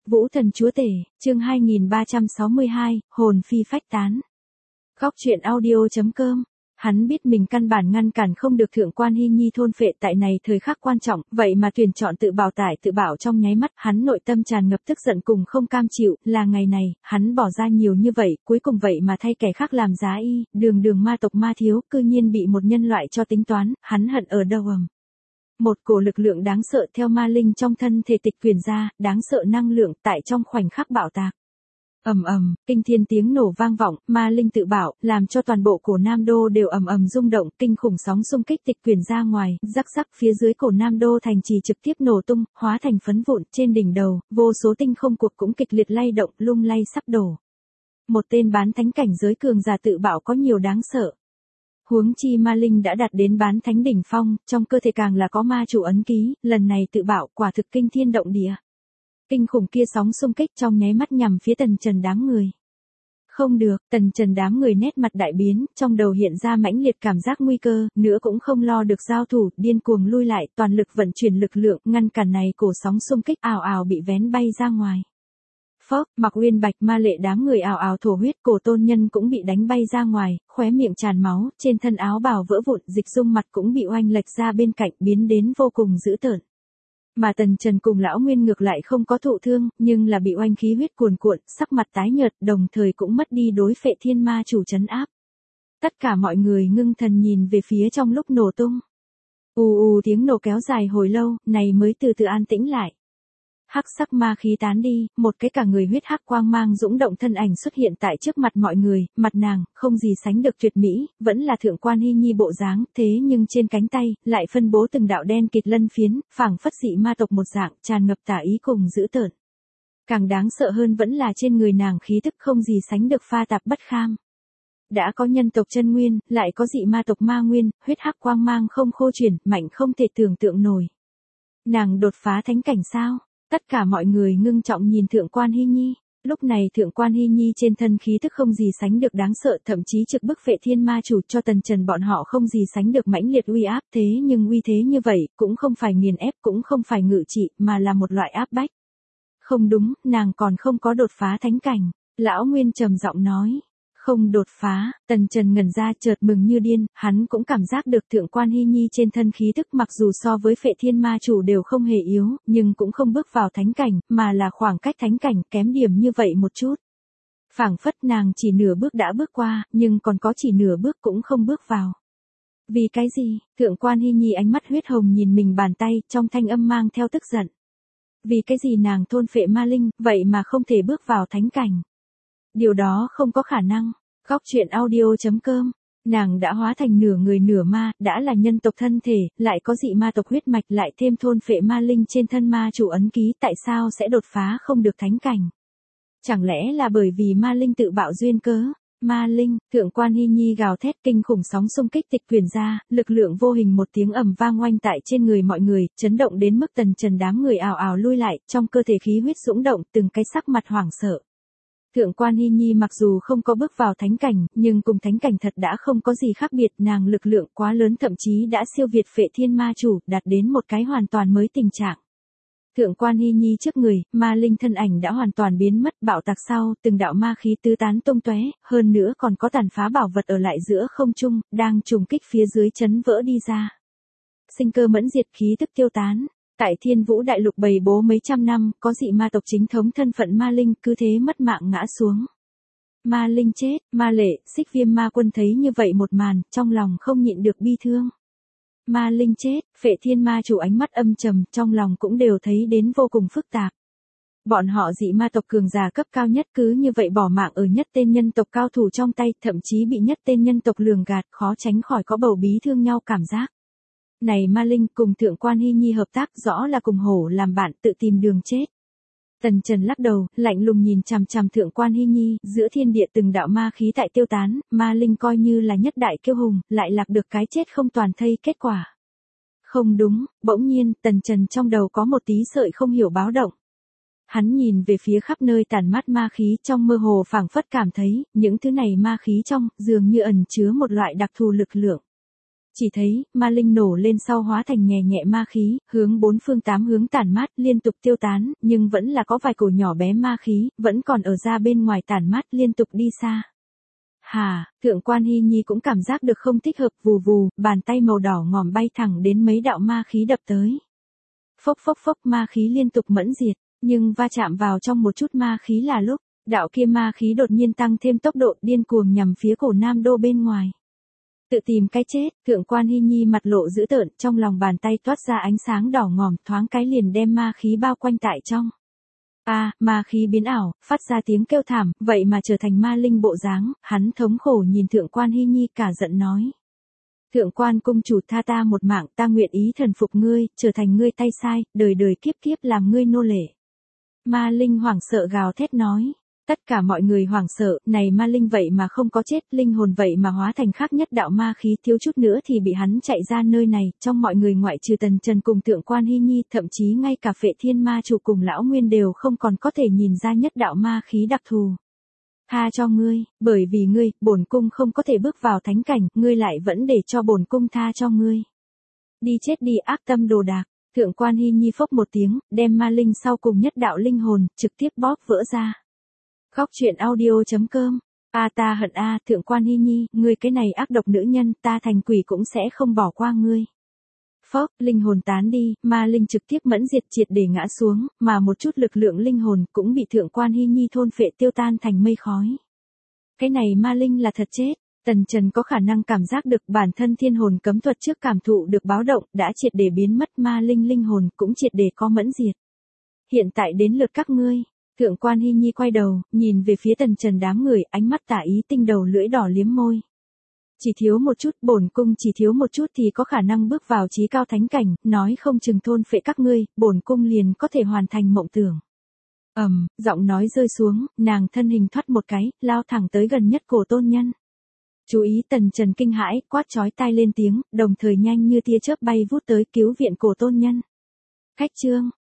Vũ thần chúa tể, chương 2362, hồn phi phách tán. Góc truyện audio.com. Hắn biết mình căn bản ngăn cản không được Thượng quan Hy Nhi thôn phệ tại này thời khắc quan trọng, vậy mà tuyển chọn tự bào tải tự bảo trong nháy mắt, hắn nội tâm tràn ngập tức giận cùng không cam chịu, là ngày này, hắn bỏ ra nhiều như vậy, cuối cùng vậy mà thay kẻ khác làm giá y, đường ma tộc ma thiếu, cư nhiên bị một nhân loại cho tính toán, hắn hận ở đâu ầm. Một cổ lực lượng đáng sợ theo ma linh trong thân thể tịch quyển ra, đáng sợ năng lượng tại trong khoảnh khắc bạo tạc. Ầm ầm, kinh thiên tiếng nổ vang vọng, ma linh tự bảo, làm cho toàn bộ cổ Nam Đô đều ầm ầm rung động, kinh khủng sóng xung kích tịch quyển ra ngoài, rắc rắc phía dưới cổ Nam Đô thành trì trực tiếp nổ tung, hóa thành phấn vụn, trên đỉnh đầu, vô số tinh không cuộc cũng kịch liệt lay động, lung lay sắp đổ. Một tên bán thánh cảnh giới cường giả tự bảo có nhiều đáng sợ. Huống chi ma linh đã đạt đến bán thánh đỉnh phong, trong cơ thể càng là có ma chủ ấn ký, lần này tự bảo quả thực kinh thiên động địa. Kinh khủng kia sóng xung kích trong nháy mắt nhằm phía Tần Trần đám người. Không được, Tần Trần đám người nét mặt đại biến, trong đầu hiện ra mãnh liệt cảm giác nguy cơ, nữa cũng không lo được giao thủ, điên cuồng lui lại, toàn lực vận chuyển lực lượng, ngăn cản này cổ sóng xung kích ào ào bị vén bay ra ngoài. Phốc, Mặc Uyên Bạch Ma Lệ đám người ào ào thổ huyết, cổ Tôn Nhân cũng bị đánh bay ra ngoài, khóe miệng tràn máu, trên thân áo bào vỡ vụn, dịch dung mặt cũng bị oanh lệch ra bên cạnh, biến đến vô cùng dữ tợn. Mà Tần Trần cùng lão Nguyên ngược lại không có thụ thương, nhưng là bị oanh khí huyết cuồn cuộn, sắc mặt tái nhợt, đồng thời cũng mất đi đối phệ thiên ma chủ trấn áp. Tất cả mọi người ngưng thần nhìn về phía trong lúc nổ tung. Tiếng nổ kéo dài hồi lâu, này mới từ từ an tĩnh lại. Hắc sắc ma khí tán đi, một cái cả người huyết hắc quang mang dũng động thân ảnh xuất hiện tại trước mặt mọi người, mặt nàng, không gì sánh được tuyệt mỹ, vẫn là Thượng quan Hy Nhi bộ dáng, thế nhưng trên cánh tay, lại phân bố từng đạo đen kịt lân phiến, phảng phất dị ma tộc một dạng, tràn ngập tà ý cùng dữ tợn. Càng đáng sợ hơn vẫn là trên người nàng khí tức không gì sánh được pha tạp bất kham. Đã có nhân tộc chân nguyên, lại có dị ma tộc ma nguyên, huyết hắc quang mang không khô chuyển, mạnh không thể tưởng tượng nổi. Nàng đột phá thánh cảnh sao? Tất cả mọi người ngưng trọng nhìn Thượng quan Hy Nhi, lúc này Thượng quan Hy Nhi trên thân khí tức không gì sánh được đáng sợ, thậm chí trực bức phệ thiên ma chủ cho Tần Trần bọn họ không gì sánh được mãnh liệt uy áp, thế nhưng uy thế như vậy, cũng không phải nghiền ép, cũng không phải ngự trị, mà là một loại áp bách. Không đúng, nàng còn không có đột phá thánh cảnh, lão Nguyên trầm giọng nói. Không đột phá, Tần Trần ngẩn ra chợt mừng như điên, hắn cũng cảm giác được Thượng quan Hy Nhi trên thân khí tức mặc dù so với phệ thiên ma chủ đều không hề yếu, nhưng cũng không bước vào thánh cảnh, mà là khoảng cách thánh cảnh kém điểm như vậy một chút. Phảng phất nàng chỉ nửa bước đã bước qua, nhưng còn có chỉ nửa bước cũng không bước vào. Vì cái gì? Thượng quan Hy Nhi ánh mắt huyết hồng nhìn mình bàn tay, trong thanh âm mang theo tức giận. Vì cái gì nàng thôn phệ ma linh, vậy mà không thể bước vào thánh cảnh? Điều đó không có khả năng. Góc truyện audio.com. Nàng đã hóa thành nửa người nửa ma, đã là nhân tộc thân thể, lại có dị ma tộc huyết mạch, lại thêm thôn phệ ma linh trên thân ma chủ ấn ký, tại sao sẽ đột phá không được thánh cảnh? Chẳng lẽ là bởi vì ma linh tự bạo duyên cớ? Ma linh, Thượng quan Hy Nhi gào thét, kinh khủng sóng xung kích tịch quyển ra, lực lượng vô hình một tiếng ầm vang oanh tại trên người mọi người, chấn động đến mức Tần Trần đám người ào ào lui lại, trong cơ thể khí huyết dũng động, từng cái sắc mặt hoảng sợ. Thượng quan Hy Nhi mặc dù không có bước vào thánh cảnh, nhưng cùng thánh cảnh thật đã không có gì khác biệt, nàng lực lượng quá lớn thậm chí đã siêu việt phệ thiên ma chủ, đạt đến một cái hoàn toàn mới tình trạng. Thượng quan Hy Nhi trước người, ma linh thân ảnh đã hoàn toàn biến mất, bạo tạc sau, từng đạo ma khí tứ tán tung tóe, hơn nữa còn có tàn phá bảo vật ở lại giữa không trung, đang trùng kích phía dưới chấn vỡ đi ra. Sinh cơ mẫn diệt, khí tức tiêu tán. Tại Thiên Vũ Đại Lục bày bố mấy trăm năm, có dị ma tộc chính thống thân phận ma linh, cứ thế mất mạng ngã xuống. Ma linh chết, Ma Lệ, Xích Viêm Ma Quân thấy như vậy một màn, trong lòng không nhịn được bi thương. Ma linh chết, phệ thiên ma chủ ánh mắt âm trầm, trong lòng cũng đều thấy đến vô cùng phức tạp. Bọn họ dị ma tộc cường giả cấp cao nhất cứ như vậy bỏ mạng ở nhất tên nhân tộc cao thủ trong tay, thậm chí bị nhất tên nhân tộc lường gạt, khó tránh khỏi có bầu bí thương nhau cảm giác. Này ma linh cùng Thượng quan Hy Nhi hợp tác rõ là cùng hổ làm bạn, tự tìm đường chết. Tần Trần lắc đầu, lạnh lùng nhìn chằm chằm Thượng quan Hy Nhi, giữa thiên địa từng đạo ma khí tại tiêu tán, ma linh coi như là nhất đại kiêu hùng, lại lạc được cái chết không toàn thây kết quả. Không đúng, bỗng nhiên, Tần Trần trong đầu có một tí sợi không hiểu báo động. Hắn nhìn về phía khắp nơi tản mát ma khí, trong mơ hồ phảng phất cảm thấy, những thứ này ma khí trong, dường như ẩn chứa một loại đặc thù lực lượng. Chỉ thấy, ma linh nổ lên sau hóa thành nhẹ nhẹ ma khí, hướng bốn phương tám hướng tản mát liên tục tiêu tán, nhưng vẫn là có vài cổ nhỏ bé ma khí, vẫn còn ở ra bên ngoài tản mát liên tục đi xa. Thượng quan Hy Nhi cũng cảm giác được không thích hợp, vù vù, bàn tay màu đỏ ngòm bay thẳng đến mấy đạo ma khí đập tới. Phốc phốc phốc, ma khí liên tục mẫn diệt, nhưng va chạm vào trong một chút ma khí là lúc, đạo kia ma khí đột nhiên tăng thêm tốc độ điên cuồng nhằm phía cổ Nam Đô bên ngoài. Tự tìm cái chết, thượng quan Hy Nhi mặt lộ dữ tợn, trong lòng bàn tay toát ra ánh sáng đỏ ngòm, thoáng cái liền đem ma khí bao quanh tại trong. Ma khí biến ảo, phát ra tiếng kêu thảm, vậy mà trở thành ma linh bộ dáng, hắn thống khổ nhìn thượng quan Hy Nhi cả giận nói. Thượng quan cung chủ, tha ta một mạng, ta nguyện ý thần phục ngươi, trở thành ngươi tay sai, đời đời kiếp kiếp làm ngươi nô lệ. Ma linh hoảng sợ gào thét nói. Tất cả mọi người hoảng sợ, này ma linh vậy mà không có chết, linh hồn vậy mà hóa thành khác nhất đạo ma khí, thiếu chút nữa thì bị hắn chạy ra nơi này, trong mọi người ngoại trừ Tần Trần cùng thượng quan Hy Nhi, thậm chí ngay cả Phệ Thiên Ma chủ cùng lão Nguyên đều không còn có thể nhìn ra nhất đạo ma khí đặc thù. Tha cho ngươi, bởi vì ngươi, bổn cung không có thể bước vào thánh cảnh, ngươi lại vẫn để cho bổn cung tha cho ngươi. Đi chết đi, ác tâm đồ đạc. Thượng quan Hy Nhi phốc một tiếng, đem ma linh sau cùng nhất đạo linh hồn, trực tiếp bóp vỡ ra. Khóc chuyện audio.com. Ta hận thượng quan Hy Nhi, ngươi cái này ác độc nữ nhân, ta thành quỷ cũng sẽ không bỏ qua ngươi. Phốc, linh hồn tán đi, ma linh trực tiếp mẫn diệt triệt để ngã xuống, mà một chút lực lượng linh hồn cũng bị thượng quan Hy Nhi thôn phệ tiêu tan thành mây khói. Cái này ma linh là thật chết. Tần Trần có khả năng cảm giác được bản thân thiên hồn cấm thuật trước cảm thụ được báo động, đã triệt để biến mất, ma linh linh hồn cũng triệt để có mẫn diệt. Hiện tại đến lượt các ngươi. Thượng quan Hy Nhi quay đầu, nhìn về phía Tần Trần đám người, ánh mắt tả ý tinh đầu lưỡi đỏ liếm môi. Chỉ thiếu một chút, bổn cung chỉ thiếu một chút thì có khả năng bước vào chí cao thánh cảnh, nói không chừng thôn phệ các ngươi, bổn cung liền có thể hoàn thành mộng tưởng. Giọng nói rơi xuống, nàng thân hình thoát một cái, lao thẳng tới gần nhất cổ tôn nhân. Chú ý, Tần Trần kinh hãi, quát chói tai lên tiếng, đồng thời nhanh như tia chớp bay vút tới cứu viện cổ tôn nhân. Khách trương,